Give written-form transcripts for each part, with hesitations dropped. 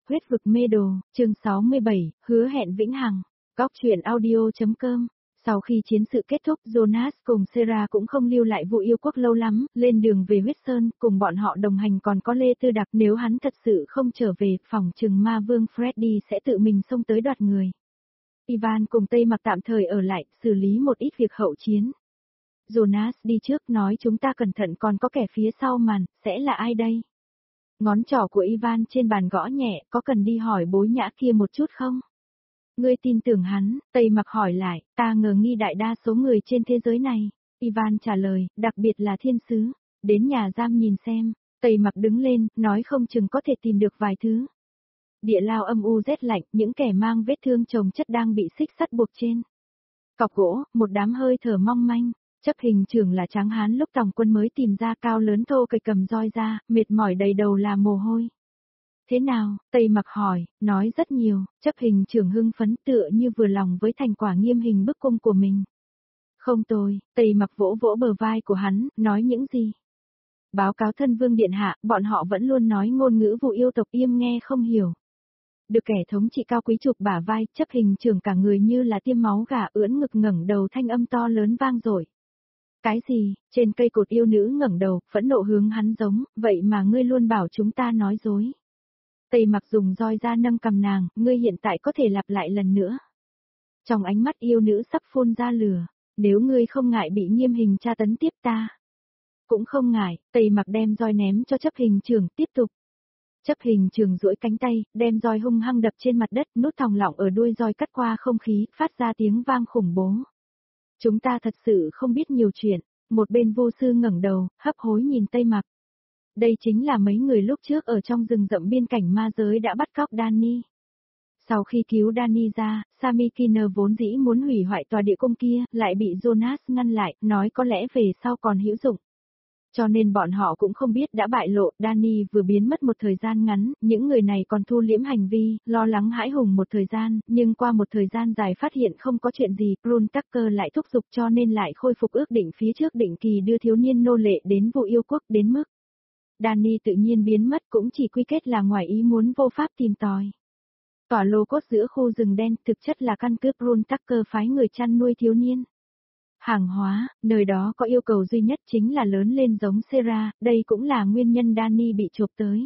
Huyết vực mê đồ, chương 67, hứa hẹn vĩnh hằng. Góc truyện audio.com. Sau khi chiến sự kết thúc, Jonas cùng Sarah cũng không lưu lại vụ yêu quốc lâu lắm, lên đường về Huyết Sơn, cùng bọn họ đồng hành còn có Lê Tư Đặc. Nếu hắn thật sự không trở về, phòng trừng ma vương Freddy sẽ tự mình xông tới đoạt người. Ivan cùng Tây Mặc tạm thời ở lại, xử lý một ít việc hậu chiến. Jonas đi trước nói chúng ta cẩn thận, còn có kẻ phía sau màn, sẽ là ai đây? Ngón trỏ của Ivan trên bàn gõ nhẹ, có cần đi hỏi bối nhã kia một chút không? Ngươi tin tưởng hắn? Tây Mặc hỏi lại, ta ngờ nghi đại đa số người trên thế giới này. Ivan trả lời, đặc biệt là thiên sứ. Đến nhà giam nhìn xem. Tây Mặc đứng lên, nói không chừng có thể tìm được vài thứ. Địa lao âm u rét lạnh, những kẻ mang vết thương chồng chất đang bị xích sắt buộc trên cọc gỗ, một đám hơi thở mong manh. Chấp hình trưởng là tráng hán lúc tòng quân mới tìm ra, cao lớn thô kệch cầm roi ra, mệt mỏi đầy đầu là mồ hôi. Thế nào? Tây Mặc hỏi, nói rất nhiều. Chấp hình trưởng hưng phấn tựa như vừa lòng với thành quả nghiêm hình bức cung của mình. Không tồi. Tây Mặc vỗ vỗ bờ vai của hắn, nói những gì? Báo cáo thân vương điện hạ, bọn họ vẫn luôn nói ngôn ngữ vụ yêu tộc Yêm nghe không hiểu. Được kẻ thống trị cao quý chụp bả vai, chấp hình trưởng cả người như là tiêm máu gà, ưỡn ngực ngẩng đầu, thanh âm to lớn vang dội. Cái gì? Trên cây cột yêu nữ ngẩng đầu, phẫn nộ hướng hắn giống, vậy mà ngươi luôn bảo chúng ta nói dối. Tây Mặc dùng roi ra nâng cầm nàng, ngươi hiện tại có thể lặp lại lần nữa. Trong ánh mắt yêu nữ sắp phun ra lửa, nếu ngươi không ngại bị nghiêm hình tra tấn tiếp ta. Cũng không ngại. Tây Mặc đem roi ném cho chấp hình trưởng, tiếp tục. Chấp hình trưởng duỗi cánh tay, đem roi hung hăng đập trên mặt đất, nút thòng lọng ở đuôi roi cắt qua không khí, phát ra tiếng vang khủng bố. Chúng ta thật sự không biết nhiều chuyện. Một bên vô sư ngẩng đầu, hấp hối nhìn Tây Mặc. Đây chính là mấy người lúc trước ở trong rừng rậm biên cảnh ma giới đã bắt cóc Danny. Sau khi cứu Danny ra, Samikina vốn dĩ muốn hủy hoại tòa địa cung kia, lại bị Jonas ngăn lại, nói có lẽ về sau còn hữu dụng. Cho nên bọn họ cũng không biết đã bại lộ, Danny vừa biến mất một thời gian ngắn, những người này còn thu liễm hành vi, lo lắng hãi hùng một thời gian, nhưng qua một thời gian dài phát hiện không có chuyện gì, Brun Tucker lại thúc giục cho nên lại khôi phục ước định phía trước định kỳ đưa thiếu niên nô lệ đến vụ yêu quốc đến mức. Danny tự nhiên biến mất cũng chỉ quy kết là ngoài ý muốn vô pháp tìm tòi. Tòa lô cốt giữa khu rừng đen thực chất là căn cứ Brun Tucker phái người chăn nuôi thiếu niên. Hàng hóa, nơi đó có yêu cầu duy nhất chính là lớn lên giống Sarah, đây cũng là nguyên nhân Danny bị chộp tới.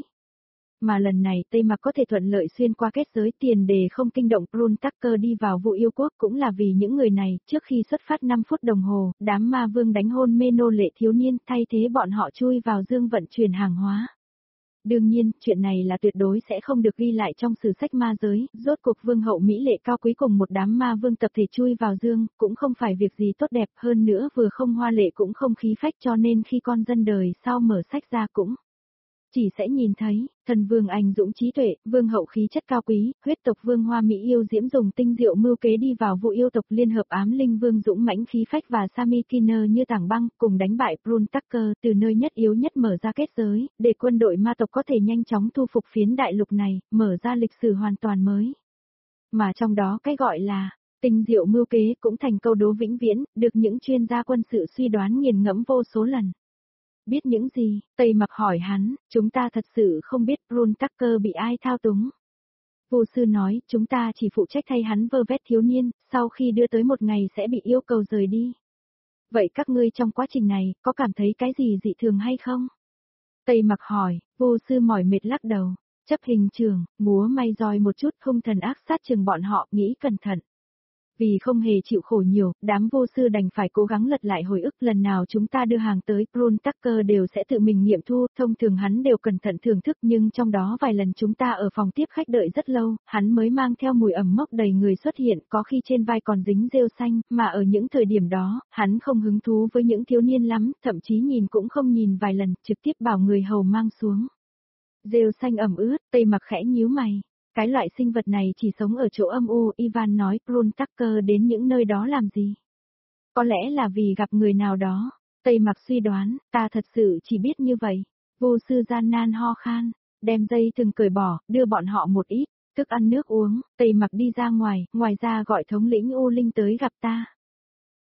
Mà lần này Tây Mặc có thể thuận lợi xuyên qua kết giới, tiền đề không kinh động Brun Tucker đi vào vụ yêu quốc cũng là vì những người này, trước khi xuất phát 5 phút đồng hồ, đám ma vương đánh hôn mê nô lệ thiếu niên, thay thế bọn họ chui vào dương vận chuyển hàng hóa. Đương nhiên, chuyện này là tuyệt đối sẽ không được ghi lại trong sử sách ma giới, rốt cuộc vương hậu mỹ lệ cao quý cùng một đám ma vương tập thể chui vào dương, cũng không phải việc gì tốt đẹp, hơn nữa vừa không hoa lệ cũng không khí phách, cho nên khi con dân đời sau mở sách ra cũng chỉ sẽ nhìn thấy, thần vương anh dũng trí tuệ, vương hậu khí chất cao quý, huyết tộc vương hoa mỹ yêu diễm dùng tinh diệu mưu kế đi vào vụ yêu tộc liên hợp ám linh vương dũng mãnh khí phách và Samikina như tảng băng, cùng đánh bại Brun Tucker từ nơi nhất yếu nhất mở ra kết giới, để quân đội ma tộc có thể nhanh chóng thu phục phiến đại lục này, mở ra lịch sử hoàn toàn mới. Mà trong đó cái gọi là tinh diệu mưu kế cũng thành câu đố vĩnh viễn, được những chuyên gia quân sự suy đoán nghiền ngẫm vô số lần. Biết những gì? Tây Mặc hỏi hắn, chúng ta thật sự không biết Brun Tucker bị ai thao túng. Vô sư nói, chúng ta chỉ phụ trách thay hắn vơ vét thiếu niên, sau khi đưa tới một ngày sẽ bị yêu cầu rời đi. Vậy các ngươi trong quá trình này, có cảm thấy cái gì dị thường hay không? Tây Mặc hỏi, vô sư mỏi mệt lắc đầu. Chấp hình trưởng, múa may roi một chút, hung thần ác sát chừng bọn họ, nghĩ cẩn thận. Vì không hề chịu khổ nhiều, đám vô sư đành phải cố gắng lật lại hồi ức, lần nào chúng ta đưa hàng tới, Brun Tucker đều sẽ tự mình nghiệm thu, thông thường hắn đều cẩn thận thưởng thức, nhưng trong đó vài lần chúng ta ở phòng tiếp khách đợi rất lâu, hắn mới mang theo mùi ẩm mốc đầy người xuất hiện, có khi trên vai còn dính rêu xanh, mà ở những thời điểm đó, hắn không hứng thú với những thiếu niên lắm, thậm chí nhìn cũng không nhìn vài lần, trực tiếp bảo người hầu mang xuống. Rêu xanh ẩm ướt, Tây Mặc khẽ nhíu mày. Cái loại sinh vật này chỉ sống ở chỗ âm u, Ivan nói, Brun Tucker đến những nơi đó làm gì? Có lẽ là vì gặp người nào đó. Tây Mặc suy đoán, ta thật sự chỉ biết như vậy. Vô sư gian nan ho khan, đem dây thừng cởi bỏ, đưa bọn họ một ít, thức ăn nước uống, Tây Mặc đi ra ngoài, ngoài ra gọi thống lĩnh U Linh tới gặp ta.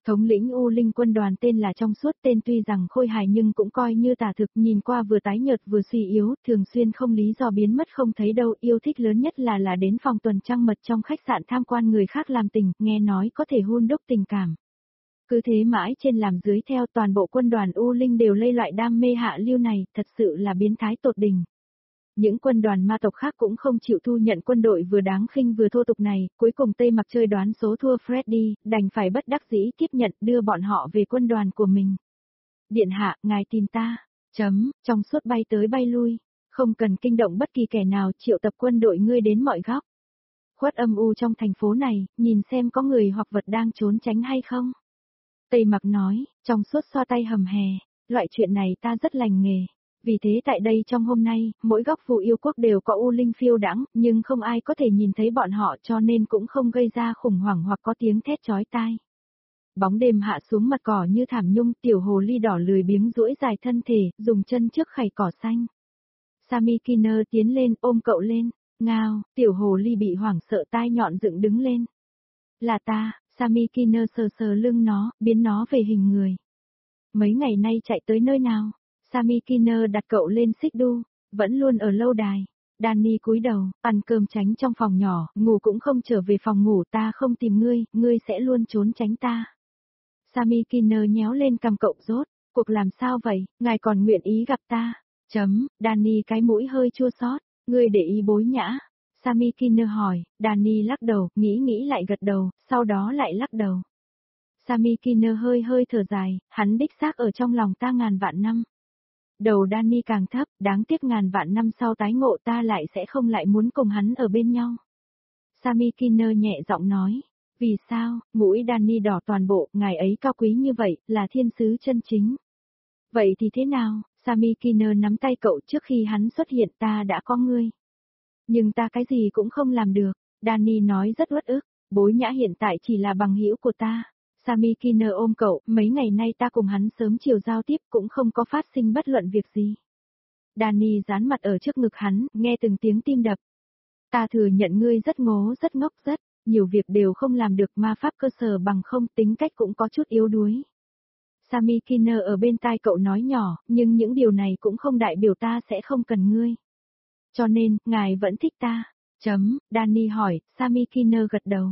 Thống lĩnh U Linh quân đoàn tên là Trong Suốt, tên tuy rằng khôi hài nhưng cũng coi như tà thực, nhìn qua vừa tái nhợt vừa suy yếu, thường xuyên không lý do biến mất không thấy đâu, yêu thích lớn nhất là đến phòng tuần trăng mật trong khách sạn tham quan người khác làm tình, nghe nói có thể hun đúc tình cảm. Cứ thế mãi trên làm dưới theo, toàn bộ quân đoàn U Linh đều lây loại đam mê hạ lưu này, thật sự là biến thái tột đỉnh. Những quân đoàn ma tộc khác cũng không chịu thu nhận quân đội vừa đáng khinh vừa thô tục này, cuối cùng Tây Mặc chơi đoán số thua Freddy, đành phải bất đắc dĩ tiếp nhận đưa bọn họ về quân đoàn của mình. Điện hạ, ngài tìm ta. Trong Suốt bay tới bay lui, không cần kinh động bất kỳ kẻ nào, triệu tập quân đội ngươi đến mọi góc. Khuất âm u trong thành phố này, nhìn xem có người hoặc vật đang trốn tránh hay không. Tây Mặc nói, Trong Suốt xoa tay hầm hè, loại chuyện này ta rất lành nghề. Vì thế tại đây trong hôm nay, mỗi góc vụ yêu quốc đều có U Linh phiêu đãng, nhưng không ai có thể nhìn thấy bọn họ cho nên cũng không gây ra khủng hoảng hoặc có tiếng thét chói tai. Bóng đêm hạ xuống mặt cỏ như thảm nhung, tiểu hồ ly đỏ lười biếng duỗi dài thân thể, dùng chân trước khẩy cỏ xanh. Sammy Kinner tiến lên ôm cậu lên, ngao, tiểu hồ ly bị hoảng sợ tai nhọn dựng đứng lên. Là ta, Sammy Kinner sờ sờ lưng nó, biến nó về hình người. Mấy ngày nay chạy tới nơi nào? Sammy Kinner đặt cậu lên xích đu, vẫn luôn ở lâu đài. Danny cúi đầu, ăn cơm tránh trong phòng nhỏ, ngủ cũng không trở về phòng ngủ, ta không tìm ngươi, ngươi sẽ luôn trốn tránh ta. Sammy Kinner nhéo lên cằm cậu rốt, cuộc làm sao vậy, ngài còn nguyện ý gặp ta? Danny cái mũi hơi chua xót, ngươi để ý Bối Nhã. Sammy Kinner hỏi, Danny lắc đầu, nghĩ lại gật đầu, sau đó lại lắc đầu. Sammy Kinner hơi thở dài, hắn đích xác ở trong lòng ta ngàn vạn năm. Đầu Danny càng thấp, đáng tiếc ngàn vạn năm sau tái ngộ ta lại sẽ không lại muốn cùng hắn ở bên nhau. Sammy Kinner nhẹ giọng nói, vì sao, mũi Danny đỏ toàn bộ, ngài ấy cao quý như vậy, là thiên sứ chân chính. Vậy thì thế nào, Sammy Kinner nắm tay cậu, trước khi hắn xuất hiện ta đã có ngươi. Nhưng ta cái gì cũng không làm được, Danny nói rất uất ức, Bối Nhã hiện tại chỉ là bằng hữu của ta. Sammy Kinner ôm cậu, mấy ngày nay ta cùng hắn sớm chiều giao tiếp cũng không có phát sinh bất luận việc gì. Danny dán mặt ở trước ngực hắn, nghe từng tiếng tim đập. Ta thừa nhận ngươi rất ngố rất ngốc rất, nhiều việc đều không làm được, ma pháp cơ sở bằng không, tính cách cũng có chút yếu đuối. Sammy Kinner ở bên tai cậu nói nhỏ, nhưng những điều này cũng không đại biểu ta sẽ không cần ngươi. Cho nên, ngài vẫn thích ta. Danny hỏi, Sammy Kinner gật đầu.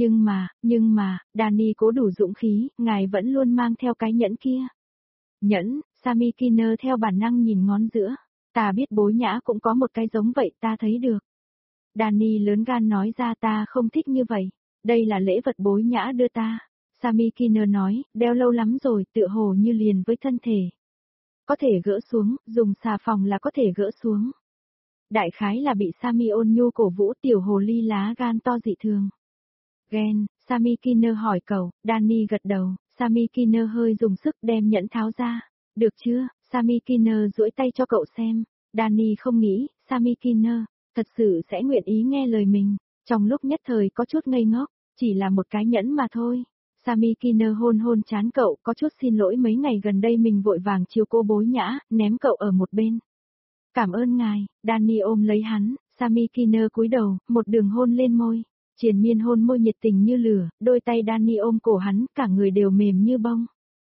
Nhưng mà, Danny cố đủ dũng khí, ngài vẫn luôn mang theo cái nhẫn kia. Nhẫn, Sammy Kinner theo bản năng nhìn ngón giữa. Ta biết Bối Nhã cũng có một cái giống vậy, ta thấy được. Danny lớn gan nói ra, ta không thích như vậy. Đây là lễ vật Bối Nhã đưa ta. Sammy Kinner nói, đeo lâu lắm rồi, tựa hồ như liền với thân thể. Có thể gỡ xuống, dùng xà phòng là có thể gỡ xuống. Đại khái là bị Sammy ôn nhu cổ vũ, tiểu hồ ly lá gan to dị thường. Ghen, Sammy Kinner hỏi cậu, Danny gật đầu, Sammy Kinner hơi dùng sức đem nhẫn tháo ra. Được chưa, Sammy Kinner duỗi tay cho cậu xem. Danny không nghĩ, Sammy Kinner, thật sự sẽ nguyện ý nghe lời mình. Trong lúc nhất thời có chút ngây ngốc, chỉ là một cái nhẫn mà thôi. Sammy Kinner hôn trán cậu, có chút xin lỗi mấy ngày gần đây mình vội vàng chiều cô Bối Nhã, ném cậu ở một bên. Cảm ơn ngài, Danny ôm lấy hắn, Sammy Kinner cúi đầu, một đường hôn lên môi. Triền miên hôn môi nhiệt tình như lửa, đôi tay Danny ôm cổ hắn, cả người đều mềm như bông.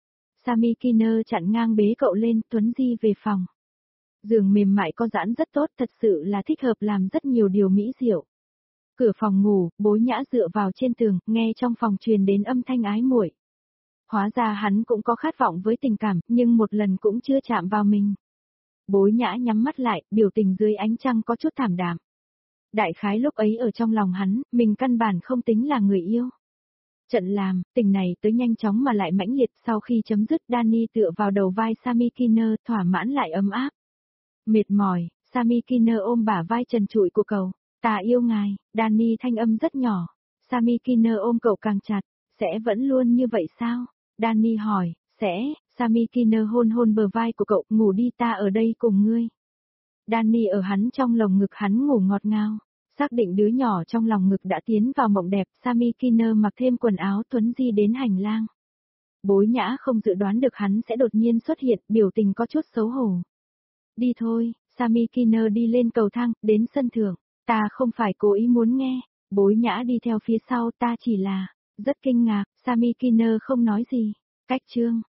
Sammy Kinner chặn ngang bế cậu lên, Tuấn Di về phòng. Giường mềm mại có giãn rất tốt, thật sự là thích hợp làm rất nhiều điều mỹ diệu. Cửa phòng ngủ, Bối Nhã dựa vào trên tường, nghe trong phòng truyền đến âm thanh ái muội. Hóa ra hắn cũng có khát vọng với tình cảm, nhưng một lần cũng chưa chạm vào mình. Bối Nhã nhắm mắt lại, biểu tình dưới ánh trăng có chút thảm đạm. Đại khái lúc ấy ở trong lòng hắn, mình căn bản không tính là người yêu. Trận làm, tình này tới nhanh chóng mà lại mãnh liệt, sau khi chấm dứt Danny tựa vào đầu vai Sammy Kinner, thỏa mãn lại ấm áp. Mệt mỏi, Sammy Kinner ôm bả vai trần trụi của cậu, ta yêu ngài, Danny thanh âm rất nhỏ. Sammy Kinner ôm cậu càng chặt, sẽ vẫn luôn như vậy sao? Danny hỏi, sẽ, Sammy Kinner hôn bờ vai của cậu, ngủ đi, ta ở đây cùng ngươi. Danny ở hắn trong lồng ngực, hắn ngủ ngọt ngào. Xác định đứa nhỏ trong lòng ngực đã tiến vào mộng đẹp, Sammy Kinner mặc thêm quần áo Tuấn Di đến hành lang. Bối Nhã không dự đoán được hắn sẽ đột nhiên xuất hiện, biểu tình có chút xấu hổ. Đi thôi, Sammy Kinner đi lên cầu thang, đến sân thượng. Ta không phải cố ý muốn nghe. Bối Nhã đi theo phía sau, ta chỉ là rất kinh ngạc. Sammy Kinner không nói gì. Cách chương